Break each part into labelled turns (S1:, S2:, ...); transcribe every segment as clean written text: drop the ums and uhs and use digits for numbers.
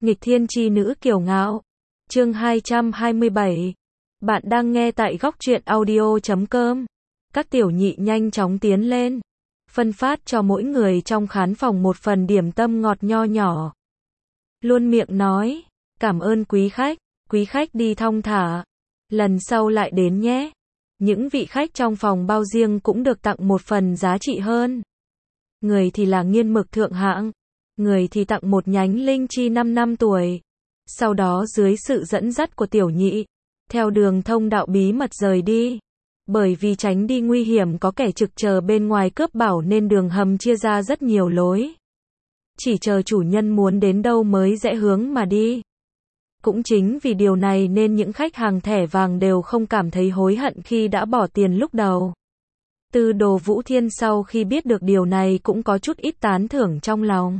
S1: Nghịch thiên chi nữ kiều ngạo. Chương 227. Bạn đang nghe tại góc truyện audio.com. Các tiểu nhị nhanh chóng tiến lên, phân phát cho mỗi người trong khán phòng một phần điểm tâm ngọt nho nhỏ. Luôn miệng nói, cảm ơn quý khách đi thong thả, lần sau lại đến nhé. Những vị khách trong phòng bao riêng cũng được tặng một phần giá trị hơn. Người thì là nghiên mực thượng hạng, người thì tặng một nhánh linh chi 5 năm tuổi. Sau đó dưới sự dẫn dắt của tiểu nhị, theo đường thông đạo bí mật rời đi. Bởi vì tránh đi nguy hiểm có kẻ trực chờ bên ngoài cướp bảo nên đường hầm chia ra rất nhiều lối. Chỉ chờ chủ nhân muốn đến đâu mới rẽ hướng mà đi. Cũng chính vì điều này nên những khách hàng thẻ vàng đều không cảm thấy hối hận khi đã bỏ tiền lúc đầu. Tư Đồ Vũ Thiên sau khi biết được điều này cũng có chút ít tán thưởng trong lòng.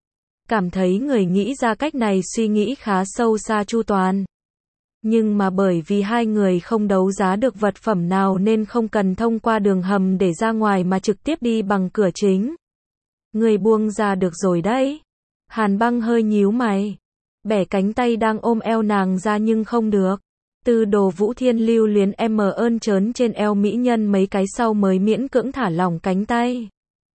S1: Cảm thấy người nghĩ ra cách này suy nghĩ khá sâu xa chu toàn. Nhưng mà bởi vì hai người không đấu giá được vật phẩm nào nên không cần thông qua đường hầm để ra ngoài mà trực tiếp đi bằng cửa chính. Người buông ra được rồi đấy. Hàn Băng hơi nhíu mày, bẻ cánh tay đang ôm eo nàng ra nhưng không được. Tư Đồ Vũ Thiên lưu luyến ơn trớn trên eo mỹ nhân mấy cái sau mới miễn cưỡng thả lỏng cánh tay.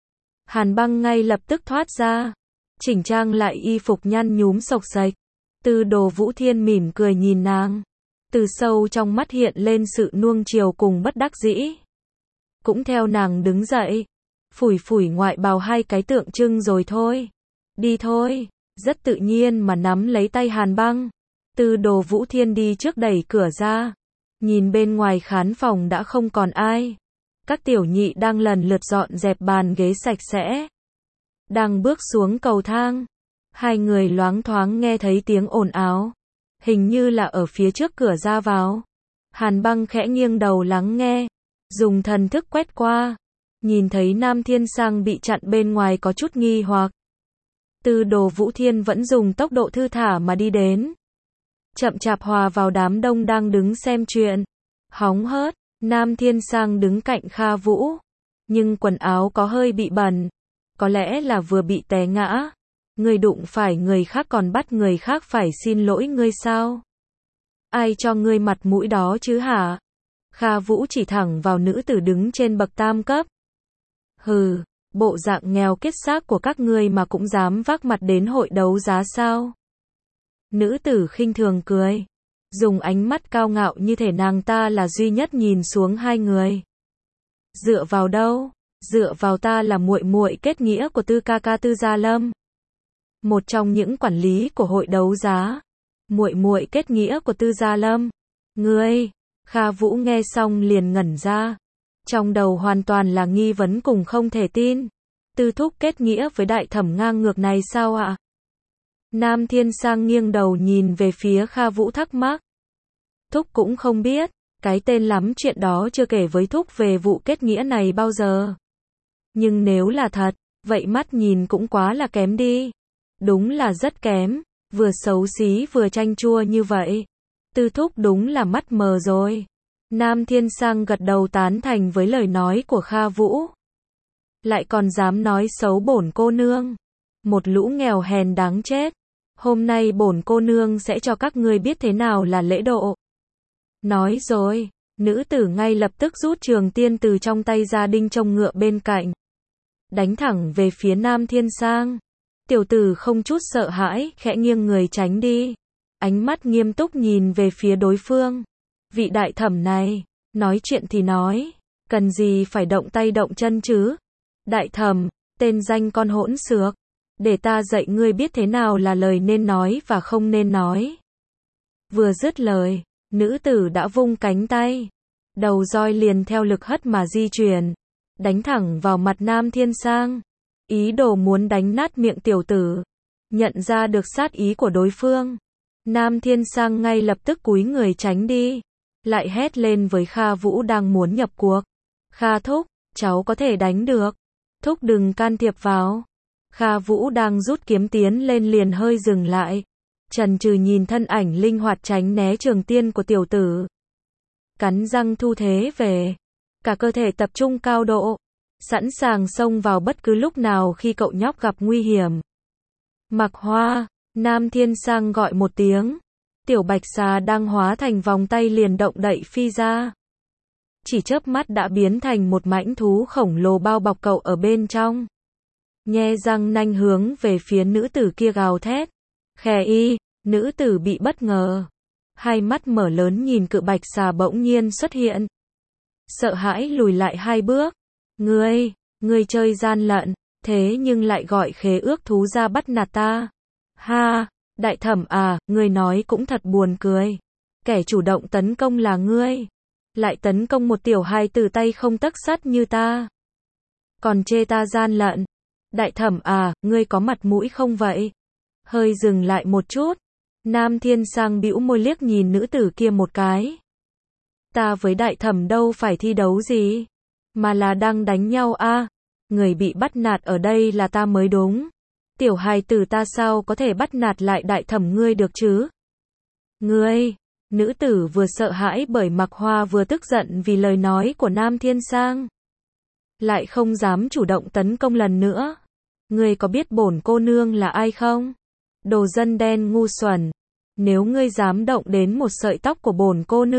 S1: Hàn Băng ngay lập tức thoát ra, chỉnh trang lại y phục nhăn nhúm xộc xệch. Tư Đồ Vũ Thiên mỉm cười nhìn nàng, từ sâu trong mắt hiện lên sự nuông chiều cùng bất đắc dĩ. Cũng theo nàng đứng dậy, phủi phủi ngoại bào hai cái tượng trưng rồi thôi. Đi thôi, rất tự nhiên mà nắm lấy tay Hàn Băng. Tư Đồ Vũ Thiên đi trước đẩy cửa ra, nhìn bên ngoài khán phòng đã không còn ai. Các tiểu nhị đang lần lượt dọn dẹp bàn ghế sạch sẽ. Đang bước xuống cầu thang, hai người loáng thoáng nghe thấy tiếng ồn ào, hình như là ở phía trước cửa ra vào. Hàn Băng khẽ nghiêng đầu lắng nghe, dùng thần thức quét qua, nhìn thấy Nam Thiên Sang bị chặn bên ngoài có chút nghi hoặc. Tư Đồ Vũ Thiên vẫn dùng tốc độ thư thả mà đi đến, chậm chạp hòa vào đám đông đang đứng xem chuyện. Hóng hớt, Nam Thiên Sang đứng cạnh Kha Vũ, nhưng quần áo có hơi bị bẩn, có lẽ là vừa bị té ngã. Người đụng phải người khác còn bắt người khác phải xin lỗi ngươi sao? Ai cho ngươi mặt mũi đó chứ hả? Kha Vũ chỉ thẳng vào nữ tử đứng trên bậc tam cấp. Hừ, bộ dạng nghèo kiết xác của các ngươi mà cũng dám vác mặt đến hội đấu giá sao? Nữ tử khinh thường cười, dùng ánh mắt cao ngạo như thể nàng ta là duy nhất nhìn xuống hai người. Dựa vào đâu? Dựa vào ta là muội muội kết nghĩa của Tư ca ca Tư Gia Lâm, một trong những quản lý của hội đấu giá. Muội muội kết nghĩa của Tư Gia Lâm? Ngươi? Kha Vũ nghe xong liền ngẩn ra, trong đầu hoàn toàn là nghi vấn cùng không thể tin. Tư thúc kết nghĩa với đại thẩm ngang ngược này sao ạ? Nam Thiên Sang nghiêng đầu nhìn về phía Kha Vũ thắc mắc. Thúc cũng không biết, cái tên lắm chuyện đó chưa kể với thúc về vụ kết nghĩa này bao giờ. Nhưng nếu là thật, vậy mắt nhìn cũng quá là kém đi. Đúng là rất kém, vừa xấu xí vừa chanh chua như vậy. Tư thúc đúng là mắt mờ rồi. Nam Thiên Sang gật đầu tán thành với lời nói của Kha Vũ. Lại còn dám nói xấu bổn cô nương. Một lũ nghèo hèn đáng chết. Hôm nay bổn cô nương sẽ cho các ngươi biết thế nào là lễ độ. Nói rồi, nữ tử ngay lập tức rút trường tiên từ trong tay ra đinh trông ngựa bên cạnh, đánh thẳng về phía Nam Thiên Sang. Tiểu tử không chút sợ hãi, khẽ nghiêng người tránh đi, ánh mắt nghiêm túc nhìn về phía đối phương. Vị đại thẩm này, nói chuyện thì nói, cần gì phải động tay động chân chứ? Đại thẩm, tên danh con hỗn xược, để ta dạy ngươi biết thế nào là lời nên nói và không nên nói. Vừa dứt lời, nữ tử đã vung cánh tay, đầu roi liền theo lực hất mà di chuyển, đánh thẳng vào mặt Nam Thiên Sang, ý đồ muốn đánh nát miệng tiểu tử. Nhận ra được sát ý của đối phương, Nam Thiên Sang ngay lập tức cúi người tránh đi, lại hét lên với Kha Vũ đang muốn nhập cuộc. Kha thúc, cháu có thể đánh được, thúc đừng can thiệp vào. Kha Vũ đang rút kiếm tiến lên liền hơi dừng lại, chần chừ nhìn thân ảnh linh hoạt tránh né trường tiên của tiểu tử. Cắn răng thu thế về, cả cơ thể tập trung cao độ, sẵn sàng xông vào bất cứ lúc nào khi cậu nhóc gặp nguy hiểm. Mặc Hoa, Nam Thiên Sang gọi một tiếng. Tiểu bạch xà đang hóa thành vòng tay liền động đậy phi ra. Chỉ chớp mắt đã biến thành một mãnh thú khổng lồ bao bọc cậu ở bên trong. Nhe răng nanh hướng về phía nữ tử kia gào thét. Khè y, nữ tử bị bất ngờ. Hai mắt mở lớn nhìn cự bạch xà bỗng nhiên xuất hiện. Sợ hãi lùi lại hai bước. Ngươi chơi gian lận, thế nhưng lại gọi khế ước thú ra bắt nạt ta. Ha, đại thẩm à, ngươi nói cũng thật buồn cười. Kẻ chủ động tấn công là ngươi. Lại tấn công một tiểu hài tử tay không tấc sắt như ta. Còn chê ta gian lận. Đại thẩm à, ngươi có mặt mũi không vậy? Hơi dừng lại một chút. Nam Thiên Sang bĩu môi liếc nhìn nữ tử kia một cái. Ta với đại thẩm đâu phải thi đấu gì. Mà là đang đánh nhau a. Người bị bắt nạt ở đây là ta mới đúng. Tiểu hài tử ta sao có thể bắt nạt lại đại thẩm ngươi được chứ? Ngươi, nữ tử vừa sợ hãi bởi Mạc Hoa vừa tức giận vì lời nói của Nam Thiên Sang. Lại không dám chủ động tấn công lần nữa. Ngươi có biết bổn cô nương là ai không? Đồ dân đen ngu xuẩn. Nếu ngươi dám động đến một sợi tóc của bổn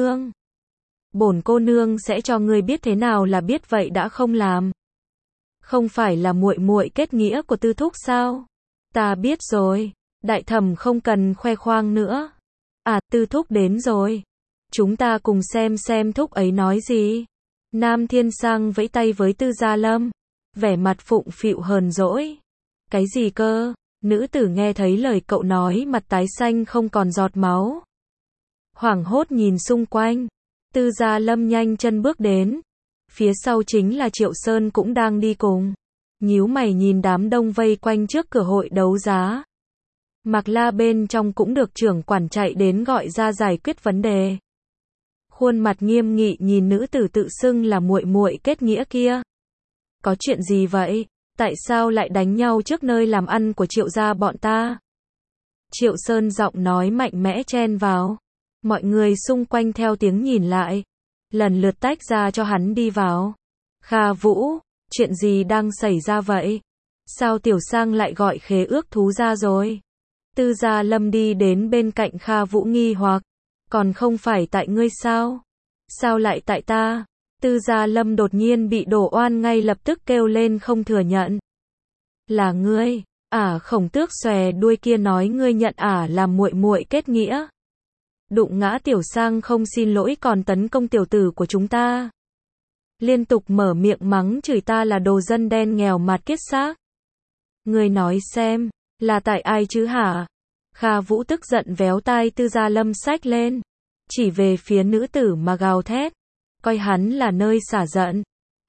S1: cô nương sẽ cho ngươi biết thế nào là biết vậy đã không làm. Không phải là muội muội kết nghĩa của Tư thúc sao? Ta biết rồi, đại thẩm không cần khoe khoang nữa. À, Tư thúc đến rồi. Chúng ta cùng xem thúc ấy nói gì. Nam Thiên Sang vẫy tay với Tư Gia Lâm, vẻ mặt phụng phịu hờn dỗi. Cái gì cơ? Nữ tử nghe thấy lời cậu nói mặt tái xanh không còn giọt máu. Hoảng hốt nhìn xung quanh. Tư Gia Lâm nhanh chân bước đến. Phía sau chính là Triệu Sơn cũng đang đi cùng. Nhíu mày nhìn đám đông vây quanh trước cửa hội đấu giá. Mạc La bên trong cũng được trưởng quản chạy đến gọi ra giải quyết vấn đề. Khuôn mặt nghiêm nghị nhìn nữ tử tự xưng là muội muội kết nghĩa kia. Có chuyện gì vậy? Tại sao lại đánh nhau trước nơi làm ăn của Triệu gia bọn ta? Triệu Sơn giọng nói mạnh mẽ chen vào. Mọi người xung quanh theo tiếng nhìn lại. Lần lượt tách ra cho hắn đi vào. Kha Vũ, chuyện gì đang xảy ra vậy? Sao Tiểu Sang lại gọi khế ước thú ra rồi? Tư Gia Lâm đi đến bên cạnh Kha Vũ nghi hoặc. Còn không phải tại ngươi sao? Sao lại tại ta? Tư Gia Lâm đột nhiên bị đổ oan ngay lập tức kêu lên không thừa nhận. Là ngươi? Khổng Tước xòe đuôi kia nói ngươi nhận làm muội muội kết nghĩa. Đụng ngã Tiểu Sang không xin lỗi còn tấn công tiểu tử của chúng ta. Liên tục mở miệng mắng chửi ta là đồ dân đen nghèo mạt kiết xác. Ngươi nói xem, là tại ai chứ hả? Kha Vũ tức giận véo tai Tư Gia Lâm xách lên, chỉ về phía nữ tử mà gào thét, coi hắn là nơi xả giận.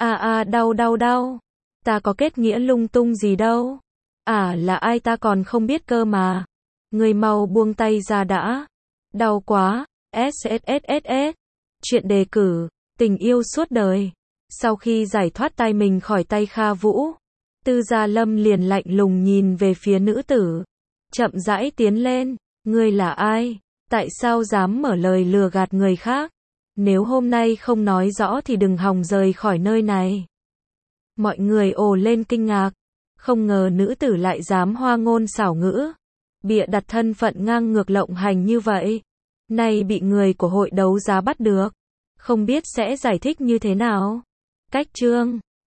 S1: Đau. Ta có kết nghĩa lung tung gì đâu. Là ai ta còn không biết cơ mà. Ngươi mau buông tay ra đã. Đau quá. SSSS. Chuyện đề cử, tình yêu suốt đời. Sau khi giải thoát tay mình khỏi tay Kha Vũ, Tư Gia Lâm liền lạnh lùng nhìn về phía nữ tử. Chậm rãi tiến lên. Ngươi là ai? Tại sao dám mở lời lừa gạt người khác? Nếu hôm nay không nói rõ thì đừng hòng rời khỏi nơi này. Mọi người ồ lên kinh ngạc. Không ngờ nữ tử lại dám hoa ngôn xảo ngữ. Bịa đặt thân phận ngang ngược lộng hành như vậy. Nay bị người của hội đấu giá bắt được. Không biết sẽ giải thích như thế nào. Cách chương